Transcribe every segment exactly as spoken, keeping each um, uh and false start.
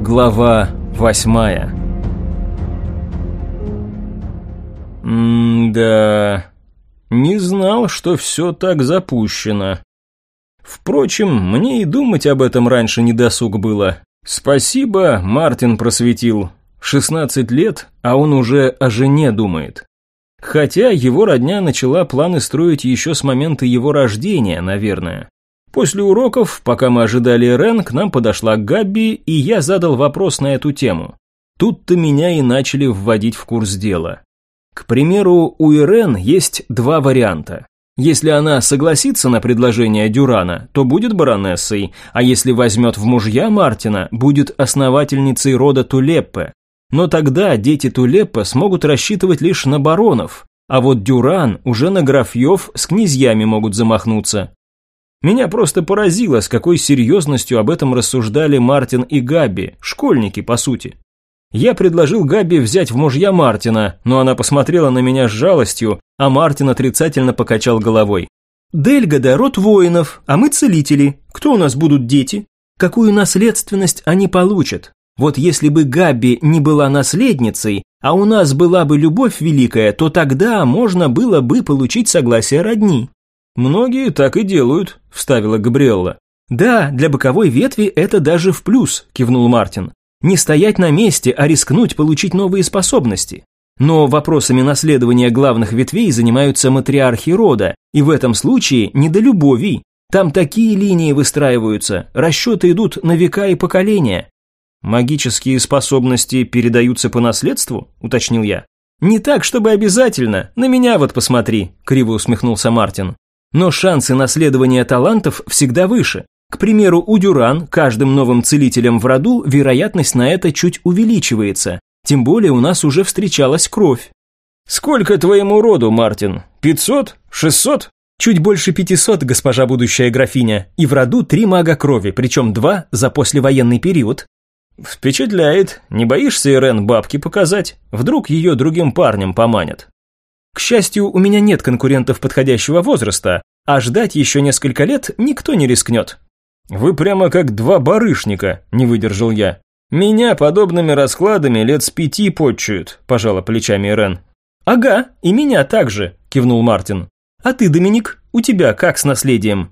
Глава восьмая. М-да, не знал, что все так запущено. Впрочем, мне и думать об этом раньше не досуг было. Спасибо, Мартин просветил. шестнадцать лет, а он уже о жене думает. Хотя его родня начала планы строить еще с момента его рождения, наверное. После уроков, пока мы ожидали Ирен, к нам подошла Габби, и я задал вопрос на эту тему. Тут-то меня и начали вводить в курс дела. К примеру, у Ирен есть два варианта. Если она согласится на предложение Дюрана, то будет баронессой, а если возьмет в мужья Мартина, будет основательницей рода Тулеппе. Но тогда дети Тулеппе смогут рассчитывать лишь на баронов, а вот Дюран уже на графьев с князьями могут замахнуться. Меня просто поразило, с какой серьезностью об этом рассуждали Мартин и Габби, школьники по сути. Я предложил Габби взять в мужья Мартина, но она посмотрела на меня с жалостью, а Мартин отрицательно покачал головой. «Дельгода – род воинов, а мы целители. Кто у нас будут дети? Какую наследственность они получат? Вот если бы Габби не была наследницей, а у нас была бы любовь великая, то тогда можно было бы получить согласие родни». «Многие так и делают», – вставила Габриэлла. «Да, для боковой ветви это даже в плюс», – кивнул Мартин. «Не стоять на месте, а рискнуть получить новые способности. Но вопросами наследования главных ветвей занимаются матриархи рода, и в этом случае не до любовей. Там такие линии выстраиваются, расчеты идут на века и поколения». «Магические способности передаются по наследству?» – уточнил я. «Не так, чтобы обязательно. На меня вот посмотри», – криво усмехнулся Мартин. «Но шансы наследования талантов всегда выше. К примеру, у Дюран каждым новым целителем в роду вероятность на это чуть увеличивается. Тем более у нас уже встречалась кровь». «Сколько твоему роду, Мартин? Пятьсот? Шестьсот?» «Чуть больше пятисот, госпожа будущая графиня. И в роду три мага крови, причем два за послевоенный период». «Впечатляет. Не боишься, Ирен, бабки показать? Вдруг ее другим парнем поманят?» «К счастью, у меня нет конкурентов подходящего возраста, а ждать еще несколько лет никто не рискнет». «Вы прямо как два барышника», – не выдержал я. «Меня подобными раскладами лет с пяти подчуют», – пожала плечами Ирен. «Ага, и меня также», – кивнул Мартин. «А ты, Доминик, у тебя как с наследием?»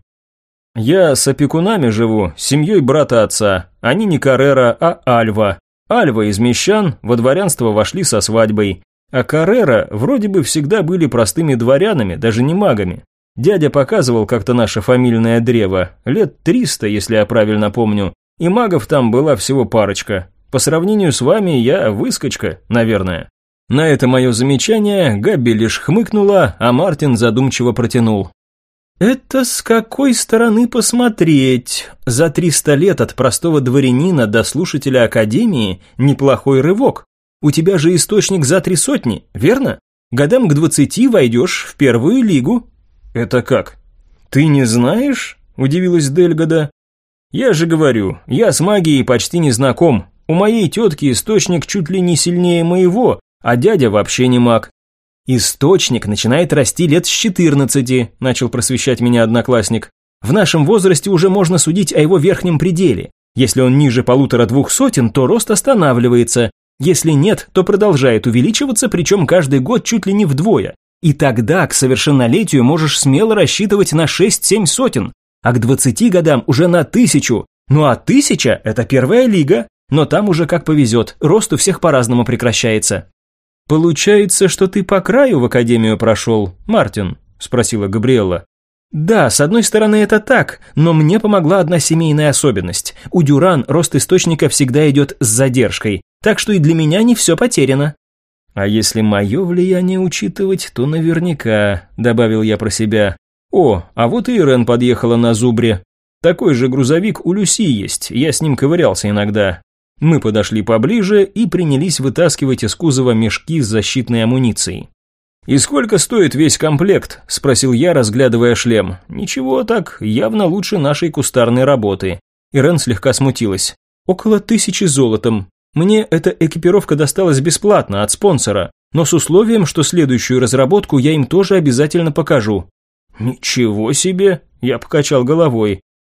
«Я с опекунами живу, с семьей брата отца. Они не Каррера, а Альва. Альва из мещан, во дворянство вошли со свадьбой. А Каррера вроде бы всегда были простыми дворянами, даже не магами. Дядя показывал как-то наше фамильное древо, лет триста, если я правильно помню, и магов там была всего парочка. По сравнению с вами я выскочка, наверное». На это мое замечание Габби лишь хмыкнула, а Мартин задумчиво протянул. «Это с какой стороны посмотреть? За триста лет от простого дворянина до слушателя академии неплохой рывок. У тебя же источник за три сотни, верно? Годам к двадцати войдешь в первую лигу». «Это как? Ты не знаешь?» – удивилась Дельгода. «Я же говорю, я с магией почти не знаком. У моей тетки источник чуть ли не сильнее моего, а дядя вообще не маг». «Источник начинает расти лет с четырнадцати», – начал просвещать меня одноклассник. «В нашем возрасте уже можно судить о его верхнем пределе. Если он ниже полутора-двух сотен, то рост останавливается. Если нет, то продолжает увеличиваться, причем каждый год чуть ли не вдвое. И тогда к совершеннолетию можешь смело рассчитывать на шесть-семь сотен, а к двадцати годам уже на тысячу. Ну а тысяча – это первая лига, но там уже как повезет, рост у всех по-разному прекращается». «Получается, что ты по краю в академию прошел, Мартин?» – спросила Габриэлла. «Да, с одной стороны это так, но мне помогла одна семейная особенность. У Дюран рост источника всегда идет с задержкой, так что и для меня не все потеряно». «А если мое влияние учитывать, то наверняка», – добавил я про себя. «О, а вот и Ирен подъехала на зубре. Такой же грузовик у Люси есть, я с ним ковырялся иногда». Мы подошли поближе и принялись вытаскивать из кузова мешки с защитной амуницией. «И сколько стоит весь комплект?» – спросил я, разглядывая шлем. «Ничего так, явно лучше нашей кустарной работы». Ирен слегка смутилась. «Около тысячи золотом. Мне эта экипировка досталась бесплатно от спонсора, но с условием, что следующую разработку я им тоже обязательно покажу». «Ничего себе!» – я покачал головой.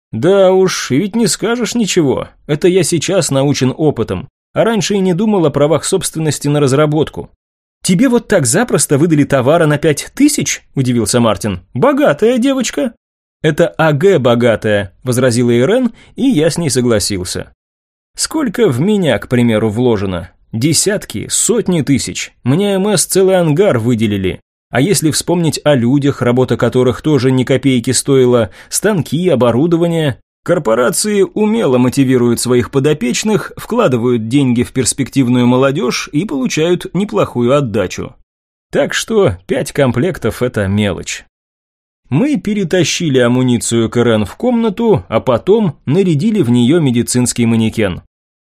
Да уж, и ведь не скажешь ничего. Это я сейчас научен опытом, а раньше и не думал о правах собственности на разработку. «Тебе вот так запросто выдали товара на пять тысяч?» – удивился Мартин. «Богатая девочка». «Это АГ богатая», – возразила Ирен, и я с ней согласился. «Сколько в меня, к примеру, вложено? Десятки, сотни тысяч. Мне МС целый ангар выделили. А если вспомнить о людях, работа которых тоже ни копейки стоила, станки, оборудование... Корпорации умело мотивируют своих подопечных, вкладывают деньги в перспективную молодежь и получают неплохую отдачу. Так что пять комплектов – это мелочь. Мы перетащили амуницию к Ирен в комнату, а потом нарядили в нее медицинский манекен.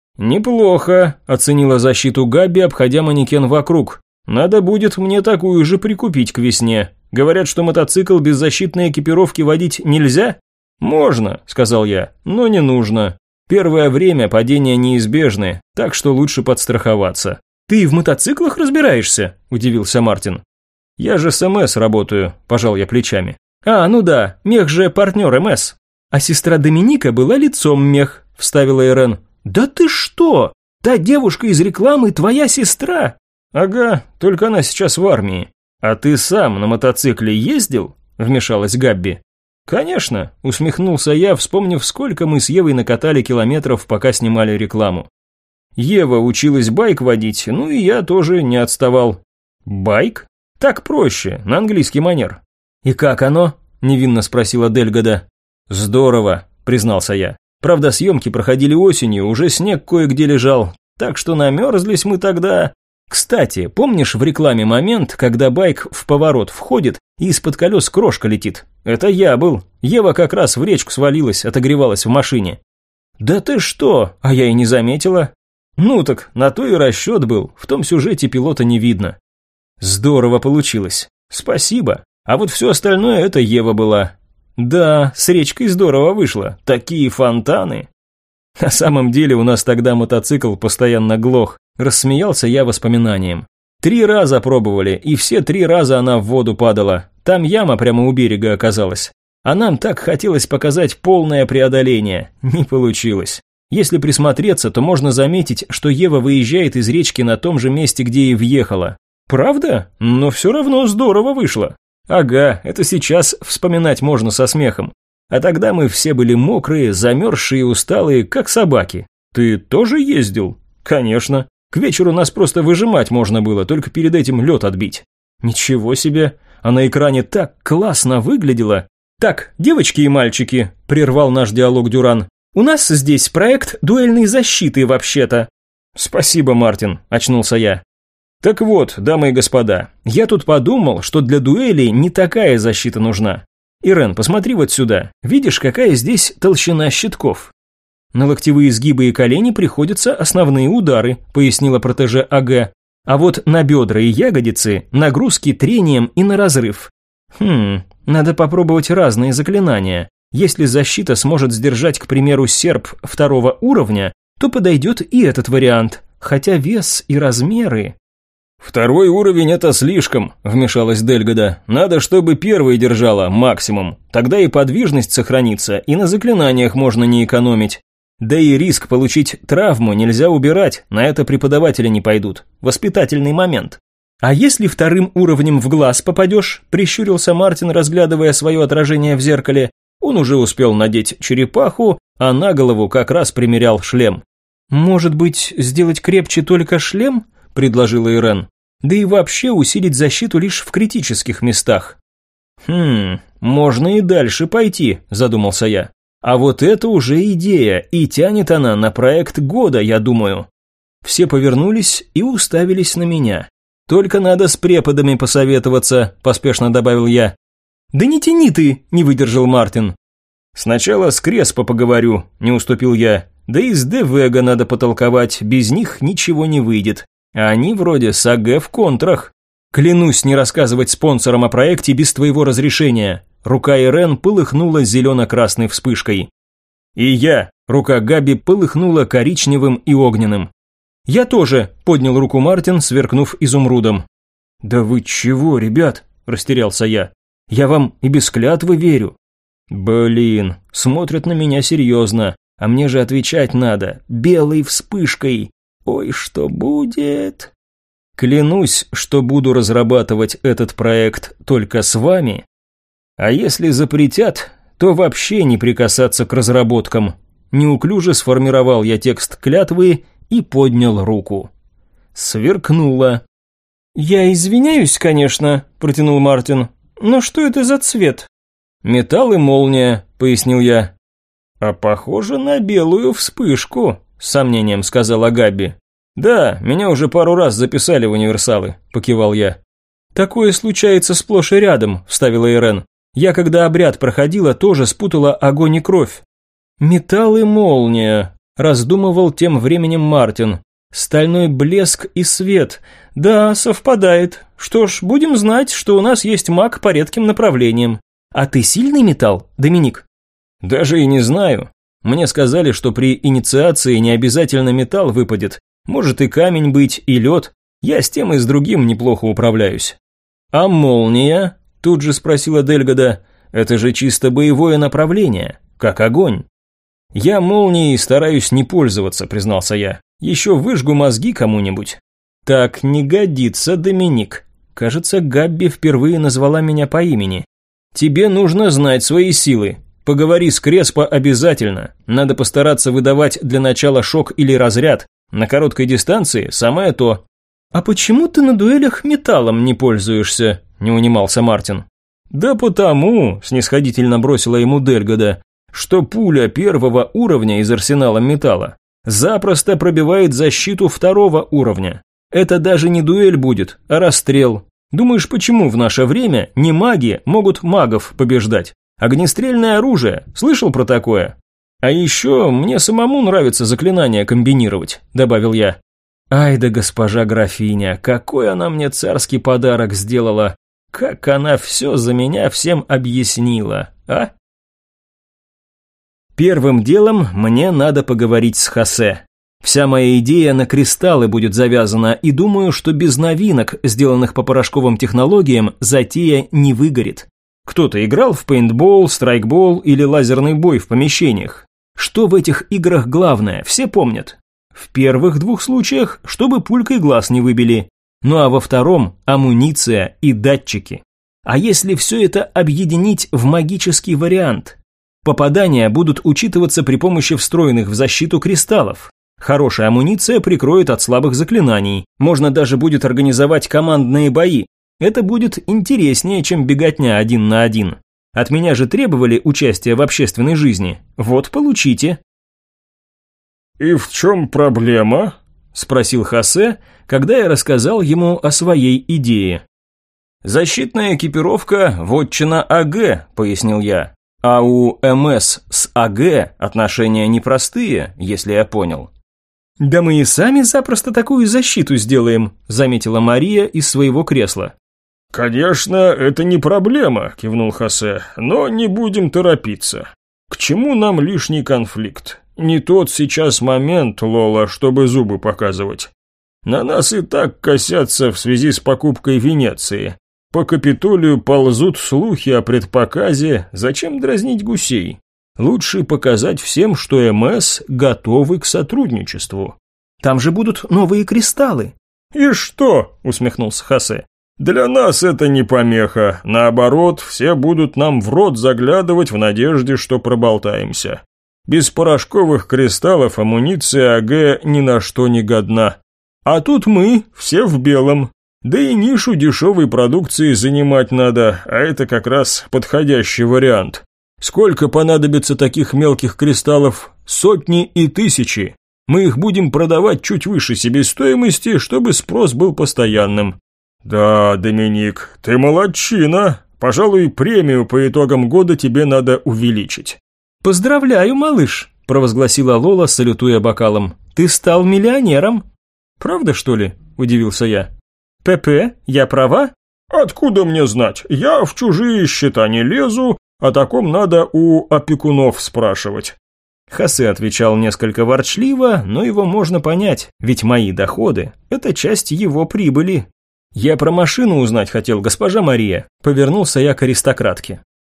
«Неплохо», – оценила защиту Габи, обходя манекен вокруг. «Надо будет мне такую же прикупить к весне. Говорят, что мотоцикл без защитной экипировки водить нельзя?» «Можно», – сказал я, – «но не нужно. Первое время падения неизбежны, так что лучше подстраховаться». «Ты в мотоциклах разбираешься?» – удивился Мартин. «Я же с МС работаю», – пожал я плечами. «А, ну да, мех же партнер МС». «А сестра Доминика была лицом мех», – вставила Ирен. «Да ты что? Та девушка из рекламы твоя сестра?» «Ага, только она сейчас в армии». «А ты сам на мотоцикле ездил?» – вмешалась Габби. «Конечно», – усмехнулся я, вспомнив, сколько мы с Евой накатали километров, пока снимали рекламу. Ева училась байк водить, ну и я тоже не отставал. «Байк? Так проще, на английский манер». «И как оно?» – невинно спросила Дельгода. «Здорово», – признался я. «Правда, съемки проходили осенью, уже снег кое-где лежал, так что намерзлись мы тогда». «Кстати, помнишь в рекламе момент, когда байк в поворот входит и из-под колес крошка летит? Это я был. Ева как раз в речку свалилась, отогревалась в машине». «Да ты что? А я и не заметила». «Ну так, на то и расчет был, в том сюжете пилота не видно». «Здорово получилось. Спасибо. А вот все остальное это Ева была». «Да, с речкой здорово вышло. Такие фонтаны». «На самом деле у нас тогда мотоцикл постоянно глох», – рассмеялся я воспоминанием. «Три раза пробовали, и все три раза она в воду падала. Там яма прямо у берега оказалась. А нам так хотелось показать полное преодоление. Не получилось. Если присмотреться, то можно заметить, что Ева выезжает из речки на том же месте, где и въехала. Правда? Но все равно здорово вышло. Ага, это сейчас вспоминать можно со смехом. А тогда мы все были мокрые, замерзшие и усталые, как собаки. Ты тоже ездил? Конечно. К вечеру нас просто выжимать можно было, только перед этим лед отбить. Ничего себе. А на экране так классно выглядело. Так, девочки и мальчики, прервал наш диалог Дюран. У нас здесь проект дуэльной защиты вообще-то. Спасибо, Мартин, очнулся я. Так вот, дамы и господа, я тут подумал, что для дуэлей не такая защита нужна. Ирен, посмотри вот сюда. Видишь, какая здесь толщина щитков? На локтевые сгибы и колени приходятся основные удары, пояснила протеже АГ. А вот на бедра и ягодицы нагрузки трением и на разрыв. Хм, надо попробовать разные заклинания. Если защита сможет сдержать, к примеру, серп второго уровня, то подойдет и этот вариант, хотя вес и размеры... «Второй уровень – это слишком», – вмешалась Дельгода. «Надо, чтобы первый держала максимум. Тогда и подвижность сохранится, и на заклинаниях можно не экономить. Да и риск получить травму нельзя убирать, на это преподаватели не пойдут. Воспитательный момент». «А если вторым уровнем в глаз попадешь?» – прищурился Мартин, разглядывая свое отражение в зеркале. Он уже успел надеть черепаху, а на голову как раз примерял шлем. «Может быть, сделать крепче только шлем?» – предложила Ирен. «Да и вообще усилить защиту лишь в критических местах». «Хм, можно и дальше пойти», – задумался я. «А вот это уже идея, и тянет она на проект года, я думаю». Все повернулись и уставились на меня. «Только надо с преподами посоветоваться», – поспешно добавил я. «Да не тяни ты», – не выдержал Мартин. «Сначала с Креспо поговорю», – не уступил я. «Да и с Девега надо потолковать, без них ничего не выйдет. А они вроде с АГ в контрах. Клянусь не рассказывать спонсорам о проекте без твоего разрешения». Рука Ирен полыхнула зелено-красной вспышкой. «И я», рука Габи полыхнула коричневым и огненным. «Я тоже», поднял руку Мартин, сверкнув изумрудом. «Да вы чего, ребят?» – растерялся я. «Я вам и без клятвы верю». Блин, смотрят на меня серьезно, а мне же отвечать надо, белой вспышкой. Ой, что будет? Клянусь, что буду разрабатывать этот проект только с вами. А если запретят, то вообще не прикасаться к разработкам. Неуклюже сформировал я текст клятвы и поднял руку. Сверкнуло. «Я извиняюсь, конечно», – протянул Мартин, – «но что это за цвет?» «Металл и молния», – пояснил я. «А похоже на белую вспышку», – с сомнением сказала Габи. «Да, меня уже пару раз записали в универсалы», – покивал я. «Такое случается сплошь и рядом», – вставила Ирен. «Я, когда обряд проходила, тоже спутала огонь и кровь». «Металл и молния», – раздумывал тем временем Мартин. «Стальной блеск и свет. Да, совпадает. Что ж, будем знать, что у нас есть маг по редким направлениям. А ты сильный металл, Доминик?» «Даже и не знаю. Мне сказали, что при инициации не обязательно металл выпадет. Может и камень быть, и лед. Я с тем и с другим неплохо управляюсь». «А молния?» – тут же спросила Дельгода. «Это же чисто боевое направление, как огонь». «Я молнией стараюсь не пользоваться», – признался я. «Еще выжгу мозги кому-нибудь». «Так не годится, Доминик. Кажется, Габби впервые назвала меня по имени. Тебе нужно знать свои силы. Поговори с Креспо обязательно. Надо постараться выдавать для начала шок или разряд. На короткой дистанции самое то». «А почему ты на дуэлях металлом не пользуешься?» – не унимался Мартин. «Да потому», – снисходительно бросила ему Дельгода, что пуля первого уровня из арсенала металла запросто пробивает защиту второго уровня. Это даже не дуэль будет, а расстрел. Думаешь, почему в наше время не маги могут магов побеждать? Огнестрельное оружие, слышал про такое? А еще мне самому нравится заклинания комбинировать, добавил я. Ай да госпожа графиня, какой она мне царский подарок сделала. Как она все за меня всем объяснила, а? Первым делом мне надо поговорить с Хосе. Вся моя идея на кристаллы будет завязана, и думаю, что без новинок, сделанных по порошковым технологиям, затея не выгорит. Кто-то играл в пейнтбол, страйкбол или лазерный бой в помещениях. Что в этих играх главное, все помнят. В первых двух случаях, чтобы пулькой глаз не выбили. Ну а во втором – амуниция и датчики. А если все это объединить в магический вариант? Попадания будут учитываться при помощи встроенных в защиту кристаллов. Хорошая амуниция прикроет от слабых заклинаний. Можно даже будет организовать командные бои. Это будет интереснее, чем беготня один на один. От меня же требовали участия в общественной жизни. Вот, получите. «И в чем проблема?» – спросил Хосе, когда я рассказал ему о своей идее. «Защитная экипировка – вотчина АГ», – пояснил я. «А у МС с АГ отношения непростые, если я понял». «Да мы и сами запросто такую защиту сделаем», – заметила Мария из своего кресла. «Конечно, это не проблема», – кивнул Хосе, – «но не будем торопиться. К чему нам лишний конфликт? Не тот сейчас момент, Лола, чтобы зубы показывать. На нас и так косятся в связи с покупкой Венеции. По Капитолию ползут слухи о предпоказе, зачем дразнить гусей? Лучше показать всем, что МС готовы к сотрудничеству». «Там же будут новые кристаллы». «И что?» – усмехнулся Хосе. «Для нас это не помеха. Наоборот, все будут нам в рот заглядывать в надежде, что проболтаемся. Без порошковых кристаллов амуниция АГ ни на что не годна. А тут мы, все в белом. Да и нишу дешевой продукции занимать надо, а это как раз подходящий вариант. Сколько понадобится таких мелких кристаллов? Сотни и тысячи. Мы их будем продавать чуть выше себестоимости, чтобы спрос был постоянным». «Да, Доминик, ты молодчина. Пожалуй, премию по итогам года тебе надо увеличить». «Поздравляю, малыш», – провозгласила Лола, салютуя бокалом. «Ты стал миллионером». «Правда, что ли?» – удивился я. «ПП, я права?» «Откуда мне знать? Я в чужие счета не лезу, о таком надо у опекунов спрашивать». Хосе отвечал несколько ворчливо, но его можно понять, ведь мои доходы – это часть его прибыли. «Я про машину узнать хотел, госпожа Мария», – повернулся я к аристократке.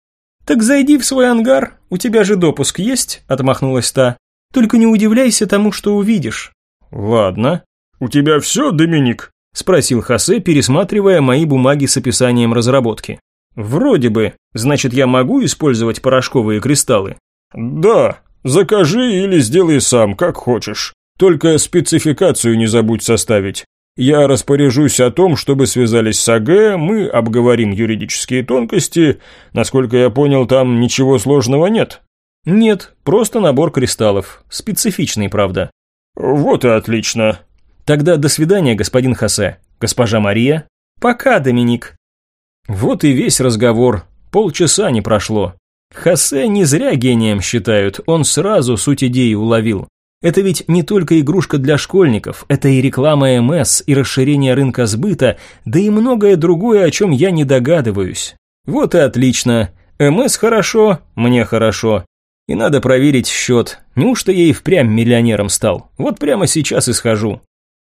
«Так зайди в свой ангар, у тебя же допуск есть?» – отмахнулась та. «Только не удивляйся тому, что увидишь». «Ладно. У тебя все, Доминик?» – спросил Хосе, пересматривая мои бумаги с описанием разработки. «Вроде бы. Значит, я могу использовать порошковые кристаллы?» «Да. Закажи или сделай сам, как хочешь. Только спецификацию не забудь составить. Я распоряжусь о том, чтобы связались с АГ, мы обговорим юридические тонкости. Насколько я понял, там ничего сложного нет». «Нет, просто набор кристаллов. Специфичный, правда». «Вот и отлично». «Тогда до свидания, господин Хосе. Госпожа Мария?» «Пока, Доминик». Вот и весь разговор. Полчаса не прошло. Хосе не зря гением считают, он сразу суть идеи уловил. Это ведь не только игрушка для школьников, это и реклама эм эс, и расширение рынка сбыта, да и многое другое, о чем я не догадываюсь. Вот и отлично. эм эс хорошо, мне хорошо. И надо проверить счет. Неужто я и впрямь миллионером стал? Вот прямо сейчас и схожу.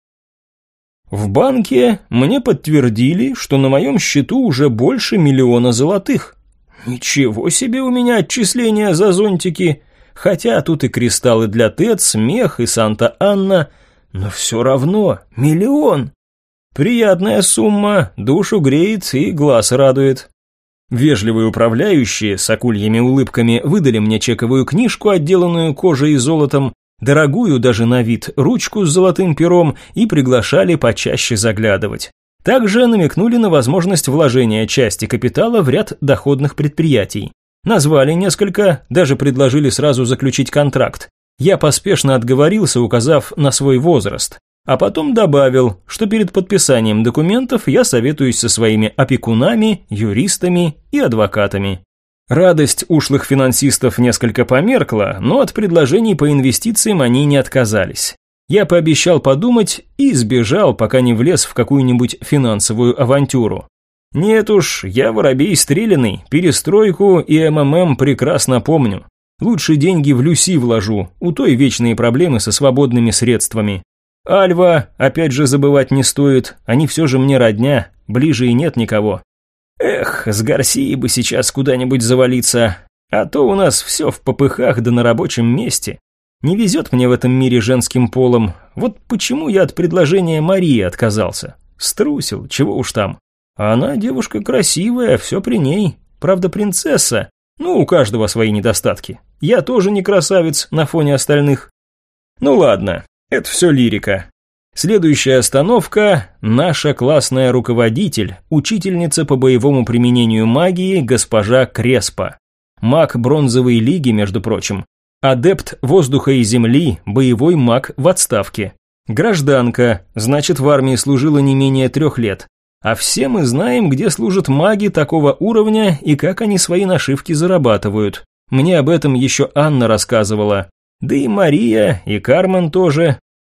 В банке мне подтвердили, что на моем счету уже больше миллиона золотых. Ничего себе у меня отчисления за зонтики. Хотя тут и кристаллы для ТЭЦ, мех и Санта-Анна, но все равно миллион. Приятная сумма, душу греет и глаз радует. Вежливые управляющие с акульями улыбками выдали мне чековую книжку, отделанную кожей и золотом, дорогую даже на вид ручку с золотым пером и приглашали почаще заглядывать. Также намекнули на возможность вложения части капитала в ряд доходных предприятий. Назвали несколько, даже предложили сразу заключить контракт. Я поспешно отговорился, указав на свой возраст. А потом добавил, что перед подписанием документов я советуюсь со своими опекунами, юристами и адвокатами. Радость ушлых финансистов несколько померкла, но от предложений по инвестициям они не отказались. Я пообещал подумать и сбежал, пока не влез в какую-нибудь финансовую авантюру. Нет уж, я воробей стреляный, перестройку и эм эм эм прекрасно помню. Лучше деньги в Люси вложу, у той вечные проблемы со свободными средствами. Альва, опять же, забывать не стоит, они все же мне родня, ближе и нет никого. Эх, с Гарсией бы сейчас куда-нибудь завалиться, а то у нас все в попыхах да на рабочем месте. Не везет мне в этом мире женским полом, вот почему я от предложения Марии отказался. Струсил, чего уж там. А она девушка красивая, все при ней, правда принцесса, ну у каждого свои недостатки. Я тоже не красавец на фоне остальных. Ну ладно. Это все лирика. Следующая остановка – наша классная руководитель, учительница по боевому применению магии госпожа Креспа. Маг бронзовой лиги, между прочим. Адепт воздуха и земли, боевой маг в отставке. Гражданка, значит, в армии служила не менее трех лет. А все мы знаем, где служат маги такого уровня и как они свои нашивки зарабатывают. Мне об этом еще Анна рассказывала. Да и Мария, и Кармен тоже.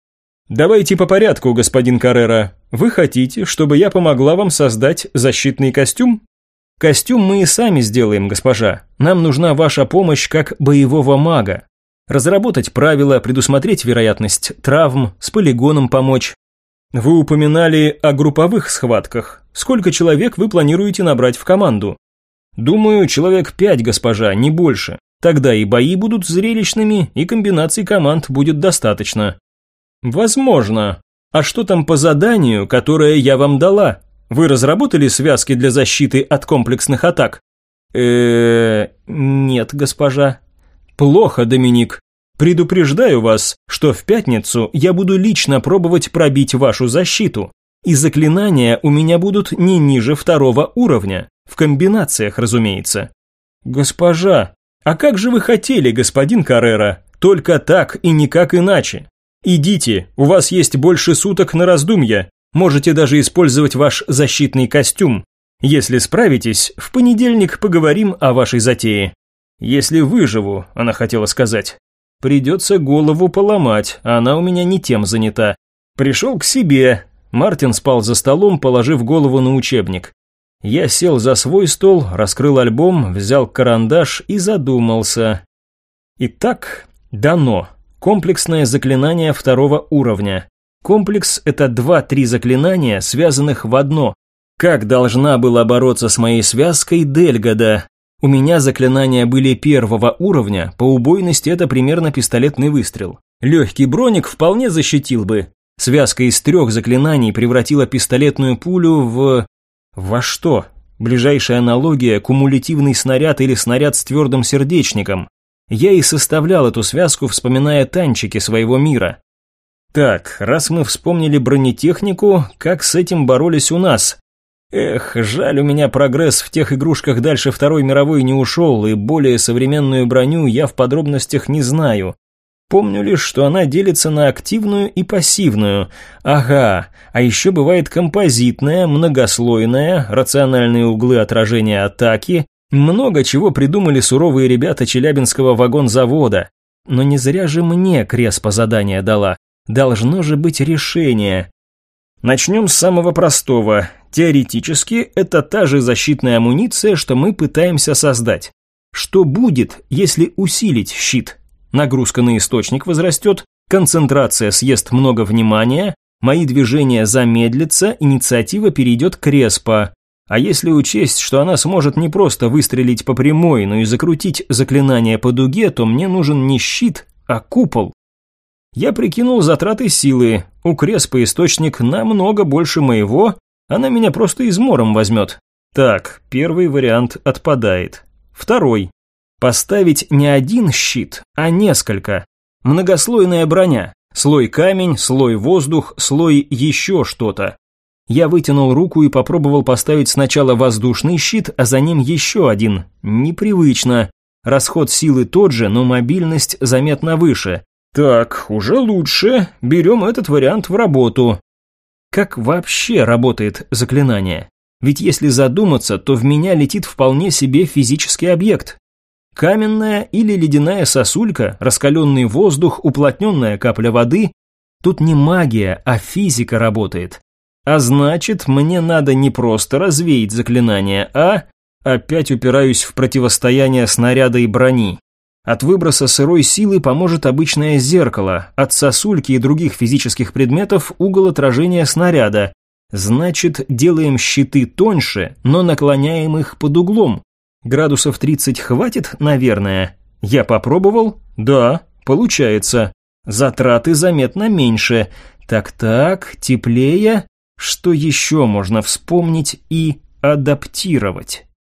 Давайте по порядку, господин Каррера. Вы хотите, чтобы я помогла вам создать защитный костюм? Костюм мы и сами сделаем, госпожа. Нам нужна ваша помощь как боевого мага. Разработать правила, предусмотреть вероятность травм, с полигоном помочь. Вы упоминали о групповых схватках. Сколько человек вы планируете набрать в команду? Думаю, человек пять, госпожа, не больше. Тогда и бои будут зрелищными, и комбинаций команд будет достаточно. Возможно. А что там по заданию, которое я вам дала? Вы разработали связки для защиты от комплексных атак? Э-э, нет, госпожа. Плохо, Доминик. Предупреждаю вас, что в пятницу я буду лично пробовать пробить вашу защиту. И заклинания у меня будут не ниже второго уровня. В комбинациях, разумеется. Госпожа, а как же вы хотели, господин Каррера? Только так и никак иначе. Идите, у вас есть больше суток на раздумья. Можете даже использовать ваш защитный костюм. Если справитесь, в понедельник поговорим о вашей затее. Если выживу, она хотела сказать. Придется голову поломать, а она у меня не тем занята. Пришел к себе. Мартин спал за столом, положив голову на учебник. Я сел за свой стол, раскрыл альбом, взял карандаш и задумался. Итак, дано. Комплексное заклинание второго уровня. Комплекс – это два-три заклинания, связанных в одно. Как должна была бороться с моей связкой Дельгада? У меня заклинания были первого уровня, по убойности это примерно пистолетный выстрел. Легкий броник вполне защитил бы. Связка из трех заклинаний превратила пистолетную пулю в... Во что? Ближайшая аналогия – кумулятивный снаряд или снаряд с твердым сердечником. Я и составлял эту связку, вспоминая танчики своего мира. Так, раз мы вспомнили бронетехнику, как с этим боролись у нас? Эх, жаль, у меня прогресс в тех игрушках дальше Второй мировой не ушел, и более современную броню я в подробностях не знаю. Помню лишь, что она делится на активную и пассивную. Ага, а еще бывает композитная, многослойная, рациональные углы отражения атаки. Много чего придумали суровые ребята Челябинского вагонзавода. Но не зря же мне Креспа задание дала. Должно же быть решение. Начнем с самого простого. Теоретически, это та же защитная амуниция, что мы пытаемся создать. Что будет, если усилить щит? Нагрузка на источник возрастет, концентрация съест много внимания, мои движения замедлятся, инициатива перейдет к Креспа. А если учесть, что она сможет не просто выстрелить по прямой, но и закрутить заклинание по дуге, то мне нужен не щит, а купол. Я прикинул затраты силы. У Креспа источник намного больше моего, она меня просто измором возьмет. Так, первый вариант отпадает. Второй. Поставить не один щит, а несколько. Многослойная броня. Слой камень, слой воздух, слой еще что-то. Я вытянул руку и попробовал поставить сначала воздушный щит, а за ним еще один. Непривычно. Расход силы тот же, но мобильность заметно выше. Так, уже лучше. Берем этот вариант в работу. Как вообще работает заклинание? Ведь если задуматься, то в меня летит вполне себе физический объект. Каменная или ледяная сосулька, раскаленный воздух, уплотненная капля воды. Тут не магия, а физика работает. А значит, мне надо не просто развеять заклинание, а... Опять упираюсь в противостояние снаряда и брони. От выброса сырой силы поможет обычное зеркало, от сосульки и других физических предметов угол отражения снаряда. Значит, делаем щиты тоньше, но наклоняем их под углом. Градусов тридцать хватит, наверное. Я попробовал? Да, получается. Затраты заметно меньше. Так-так, теплее. Что еще можно вспомнить и адаптировать?